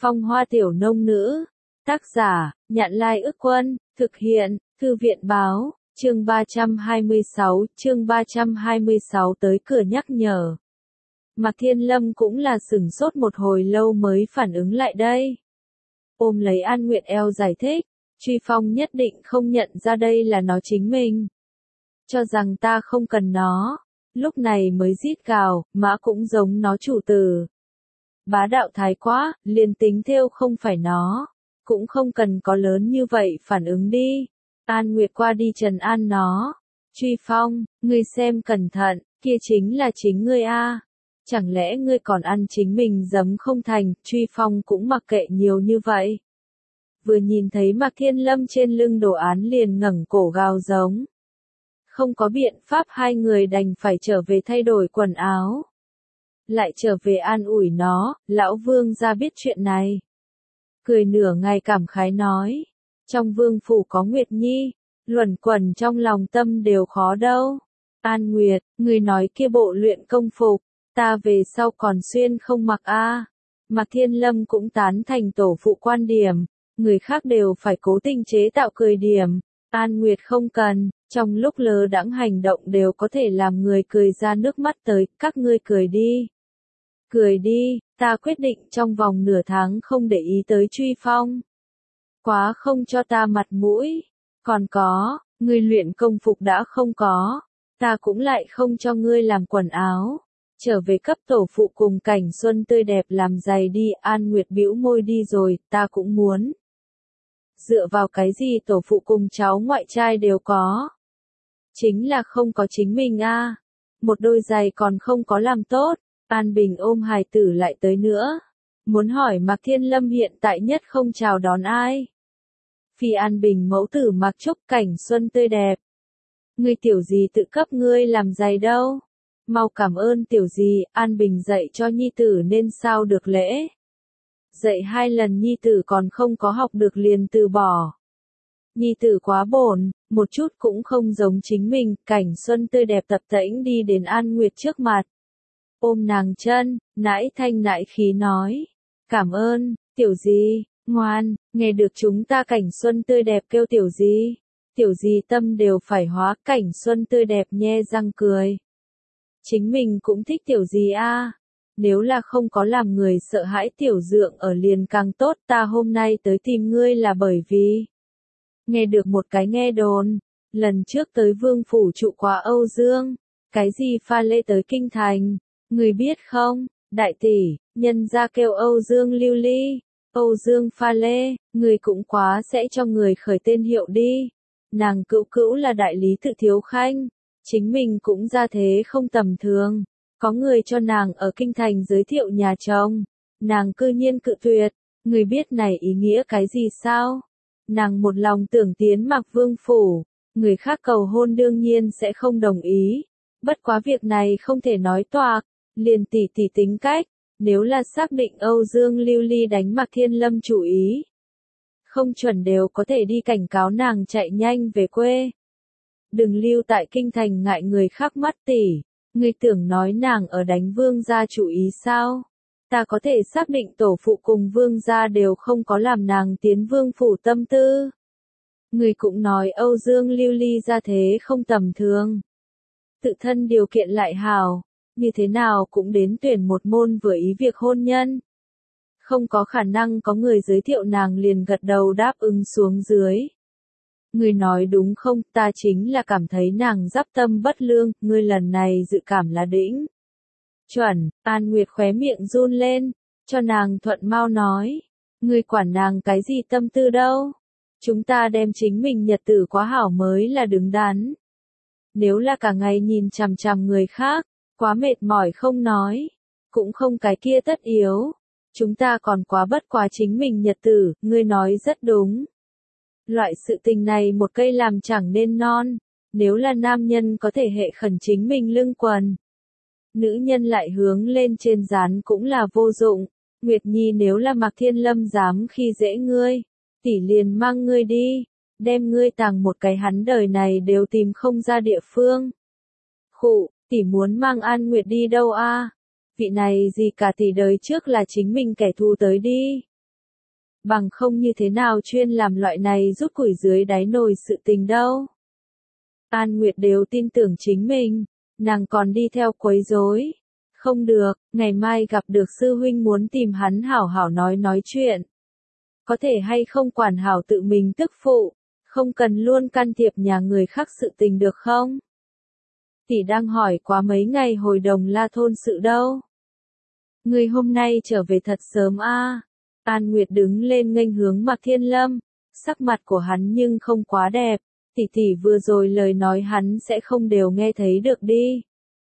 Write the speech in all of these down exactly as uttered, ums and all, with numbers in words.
Phong Hoa Tiểu Nông Nữ. Tác giả, Nhạn Lai Ức Quân, thực hiện, Thư viện Báo, chương ba trăm hai mươi sáu, chương ba trăm hai mươi sáu tới cửa nhắc nhở. Mạc Thiên Lâm cũng là sửng sốt một hồi lâu mới phản ứng lại đây. Ôm lấy An Nguyệt eo giải thích, Truy Phong nhất định không nhận ra đây là nó chính mình. Cho rằng ta không cần nó, lúc này mới rít gào, mã cũng giống nó chủ tử. Bá đạo thái quá, liền tính theo không phải nó, cũng không cần có lớn như vậy phản ứng đi. An Nguyệt qua đi trấn an nó. Truy Phong, ngươi xem cẩn thận, kia chính là chính ngươi a. Chẳng lẽ ngươi còn ăn chính mình giấm không thành? Truy Phong cũng mặc kệ nhiều như vậy. Vừa nhìn thấy Mạc Thiên Lâm trên lưng đồ án liền ngẩng cổ gào giống. Không có biện pháp, hai người đành phải trở về thay đổi quần áo. Lại trở về an ủi nó, lão vương gia biết chuyện này. Cười nửa ngày cảm khái nói. Trong vương phủ có Nguyệt Nhi, luẩn quẩn trong lòng tâm đều khó đâu. An Nguyệt, người nói kia bộ luyện công phục, ta về sau còn xuyên không mặc a. À. Mạc Thiên Lâm cũng tán thành tổ phụ quan điểm, người khác đều phải cố tình chế tạo cười điểm. An Nguyệt không cần, trong lúc lơ đãng hành động đều có thể làm người cười ra nước mắt tới, các ngươi cười đi. Cười đi, ta quyết định trong vòng nửa tháng không để ý tới Truy Phong. Quá không cho ta mặt mũi. Còn có, ngươi luyện công phục đã không có, ta cũng lại không cho ngươi làm quần áo. Trở về cấp tổ phụ cùng cảnh xuân tươi đẹp làm giày đi. An Nguyệt bĩu môi đi rồi, ta cũng muốn. Dựa vào cái gì tổ phụ cùng cháu ngoại trai đều có? Chính là không có chính mình a. À. Một đôi giày còn không có làm tốt. An Bình ôm hài tử lại tới nữa. Muốn hỏi Mạc Thiên Lâm hiện tại nhất không chào đón ai? Phi An Bình mẫu tử Mạc Trúc cảnh xuân tươi đẹp. Ngươi tiểu gì tự cấp ngươi làm giày đâu? Mau cảm ơn tiểu gì. An Bình dạy cho nhi tử nên sao được lễ. Dạy hai lần nhi tử còn không có học được liền từ bỏ. Nhi tử quá bổn, một chút cũng không giống chính mình. Cảnh xuân tươi đẹp tập tễnh đi đến An Nguyệt trước mặt. Ôm nàng chân, nãi thanh nãi khí nói. Cảm ơn, tiểu gì, ngoan, nghe được chúng ta cảnh xuân tươi đẹp kêu tiểu gì. Tiểu gì tâm đều phải hóa. Cảnh xuân tươi đẹp nhe răng cười. Chính mình cũng thích tiểu gì a. À. Nếu là không có làm người sợ hãi tiểu dượng ở liền càng tốt. Ta hôm nay tới tìm ngươi là bởi vì nghe được một cái nghe đồn. Lần trước tới vương phủ trụ quá Âu Dương. Cái gì pha lê tới kinh thành. Người biết không, đại tỷ, nhân gia kêu Âu Dương Lưu Ly, Âu Dương pha lê, người cũng quá sẽ cho người khởi tên hiệu đi. Nàng cữu cữu là đại lý tự thiếu khanh, chính mình cũng ra thế không tầm thường. Có người cho nàng ở kinh thành giới thiệu nhà chồng, nàng cư nhiên cự tuyệt. Người biết này ý nghĩa cái gì sao? Nàng một lòng tưởng tiến Mạc Vương phủ, người khác cầu hôn đương nhiên sẽ không đồng ý. Bất quá việc này không thể nói toạc. Liền tỷ tỷ tính cách, nếu là xác định Âu Dương Lưu Ly đánh Mạc Thiên Lâm chủ ý. Không chuẩn đều có thể đi cảnh cáo nàng chạy nhanh về quê. Đừng lưu tại kinh thành ngại người khác mắt tỷ, ngươi tưởng nói nàng ở đánh vương gia chủ ý sao? Ta có thể xác định tổ phụ cùng vương gia đều không có làm nàng tiến vương phủ tâm tư. Ngươi cũng nói Âu Dương Lưu Ly ra thế không tầm thường. Tự thân điều kiện lại hào. Như thế nào cũng đến tuyển một môn vừa ý việc hôn nhân. Không có khả năng có người giới thiệu nàng liền gật đầu đáp ứng xuống dưới. Người nói đúng không, ta chính là cảm thấy nàng giáp tâm bất lương, ngươi lần này dự cảm là đỉnh. Chuẩn, An Nguyệt khóe miệng run lên, cho nàng thuận mau nói. Ngươi quản nàng cái gì tâm tư đâu. Chúng ta đem chính mình nhật tử quá hảo mới là đứng đắn. Nếu là cả ngày nhìn chằm chằm người khác. Quá mệt mỏi không nói, cũng không cái kia tất yếu. Chúng ta còn quá bất quá chính mình nhật tử, ngươi nói rất đúng. Loại sự tình này một cây làm chẳng nên non, nếu là nam nhân có thể hệ khẩn chính mình lưng quần. Nữ nhân lại hướng lên trên dán cũng là vô dụng. Nguyệt Nhi nếu là Mạc Thiên Lâm dám khi dễ ngươi, tỷ liền mang ngươi đi, đem ngươi tàng một cái hắn đời này đều tìm không ra địa phương. Khụ. Tỷ muốn mang An Nguyệt đi đâu a? À? Vị này gì cả tỷ đời trước là chính mình kẻ thù tới đi. bằng không như thế nào chuyên làm loại này rút củi dưới đáy nồi sự tình đâu. An Nguyệt đều tin tưởng chính mình, nàng còn đi theo quấy rối. Không được, ngày mai gặp được sư huynh muốn tìm hắn hảo hảo nói nói chuyện. Có thể hay không quản hảo tự mình tức phụ, không cần luôn can thiệp nhà người khác sự tình được không? Tỷ đang hỏi quá mấy ngày hồi Đồng La thôn sự đâu. Người hôm nay trở về thật sớm a. À. An Nguyệt đứng lên nghênh hướng Mạc Thiên Lâm, sắc mặt của hắn nhưng không quá đẹp, tỷ tỷ vừa rồi lời nói hắn sẽ không đều nghe thấy được đi.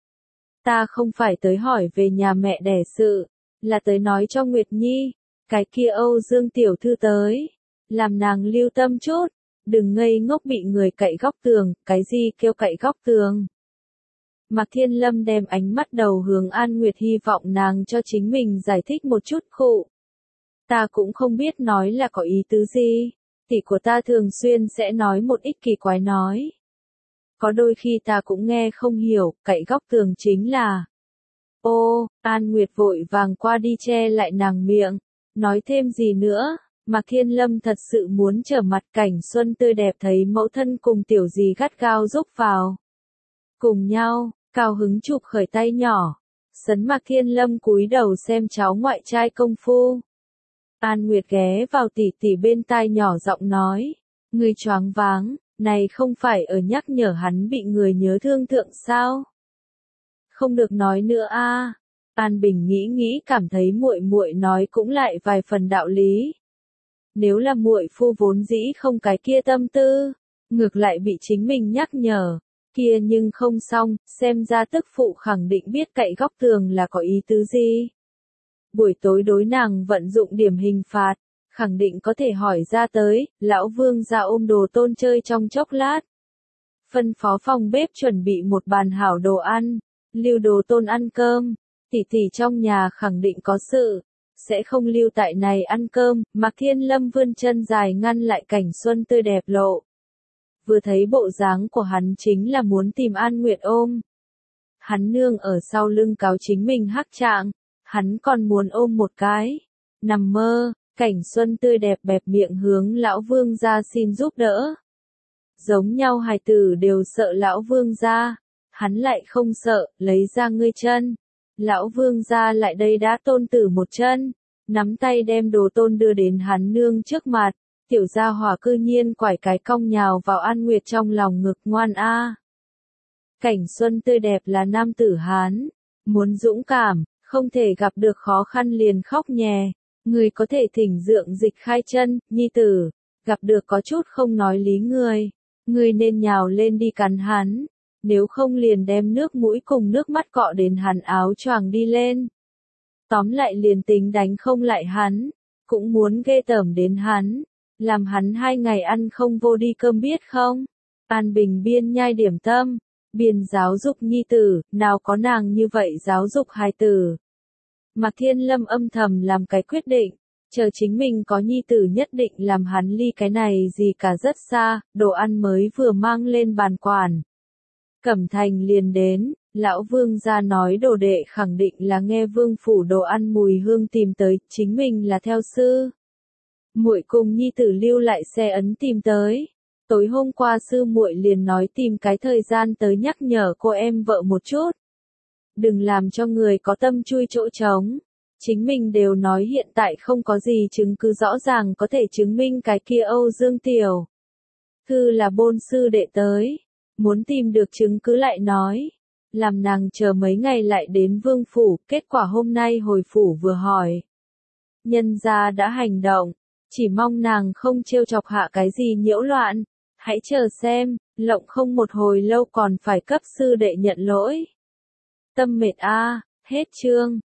Ta không phải tới hỏi về nhà mẹ đẻ sự, là tới nói cho Nguyệt Nhi, cái kia Âu Dương tiểu thư tới, làm nàng lưu tâm chút, đừng ngây ngốc bị người cậy góc tường, cái gì kêu cậy góc tường. Mạc Thiên Lâm đem ánh mắt đầu hướng An Nguyệt hy vọng nàng cho chính mình giải thích một chút khụ. Ta cũng không biết nói là có ý tứ gì, tỷ của ta thường xuyên sẽ nói một ít kỳ quái nói. Có đôi khi ta cũng nghe không hiểu, cậy góc tường chính là. Ô, An Nguyệt vội vàng qua đi che lại nàng miệng, nói thêm gì nữa, Mạc Thiên Lâm thật sự muốn trở mặt cảnh xuân tươi đẹp thấy mẫu thân cùng tiểu dì gắt gao rúc vào. Cùng nhau, cao hứng chụp khởi tay nhỏ, sấn Mạc Thiên Lâm cúi đầu xem cháu ngoại trai công phu. An Nguyệt ghé vào tỷ tỷ bên tai nhỏ giọng nói, người choáng váng, này không phải ở nhắc nhở hắn bị người nhớ thương thượng sao? Không được nói nữa a. À. An Bình nghĩ nghĩ cảm thấy muội muội nói cũng lại vài phần đạo lý. Nếu là muội phu vốn dĩ không cái kia tâm tư, ngược lại bị chính mình nhắc nhở, kia nhưng không xong, xem ra tức phụ khẳng định biết cậy góc tường là có ý tứ gì. Buổi tối đối nàng vận dụng điểm hình phạt, khẳng định có thể hỏi ra tới, lão Vương ra ôm Đồ Tôn chơi trong chốc lát. Phân phó phòng bếp chuẩn bị một bàn hảo đồ ăn, lưu Đồ Tôn ăn cơm, tỷ tỷ trong nhà khẳng định có sự, sẽ không lưu tại này ăn cơm, Mạc Thiên Lâm vươn chân dài ngăn lại cảnh xuân tươi đẹp lộ. Vừa thấy bộ dáng của hắn chính là muốn tìm An Nguyệt ôm. Hắn nương ở sau lưng cáo chính mình hắc trạng, hắn còn muốn ôm một cái. Nằm mơ, cảnh xuân tươi đẹp bẹp miệng hướng lão Vương gia xin giúp đỡ. Giống nhau hài tử đều sợ lão Vương gia, hắn lại không sợ, lấy ra ngươi chân. Lão Vương gia lại đây đã tôn tử một chân, nắm tay đem Đồ Tôn đưa đến hắn nương trước mặt. Tiểu gia hỏa cư nhiên quải cái cong nhào vào An Nguyệt trong lòng ngực ngoan a. À. Cảnh xuân tươi đẹp là nam tử Hán, muốn dũng cảm, không thể gặp được khó khăn liền khóc nhè. Người có thể thỉnh dượng dịch khai chân, nhi tử, gặp được có chút không nói lý người, người nên nhào lên đi cắn hắn, nếu không liền đem nước mũi cùng nước mắt cọ đến hắn áo choàng đi lên. Tóm lại liền tính đánh không lại hắn, cũng muốn ghê tởm đến hắn. Làm hắn hai ngày ăn không vô đi cơm biết không? An Bình biên nhai điểm tâm, biên giáo dục nhi tử, nào có nàng như vậy giáo dục hài tử. Mạc Thiên Lâm âm thầm làm cái quyết định, chờ chính mình có nhi tử nhất định làm hắn ly cái này gì cả rất xa, đồ ăn mới vừa mang lên bàn quản. Cẩm Thành liền đến, lão Vương gia nói đồ đệ khẳng định là nghe Vương phủ đồ ăn mùi hương tìm tới, chính mình là theo sư. Muội cùng nhi tử lưu lại xe ấn tìm tới. Tối hôm qua sư muội liền nói tìm cái thời gian tới nhắc nhở cô em vợ một chút. Đừng làm cho người có tâm chui chỗ trống. Chính mình đều nói hiện tại không có gì chứng cứ rõ ràng có thể chứng minh cái kia Âu Dương Tiểu Thư là bôn sư đệ tới. Muốn tìm được chứng cứ lại nói. Làm nàng chờ mấy ngày lại đến Vương phủ, kết quả hôm nay hồi phủ vừa hỏi. Nhân gia đã hành động. Chỉ mong nàng không trêu chọc hạ cái gì nhiễu loạn, hãy chờ xem, lộng không một hồi lâu còn phải cấp sư đệ nhận lỗi. Tâm mệt a, hết chương.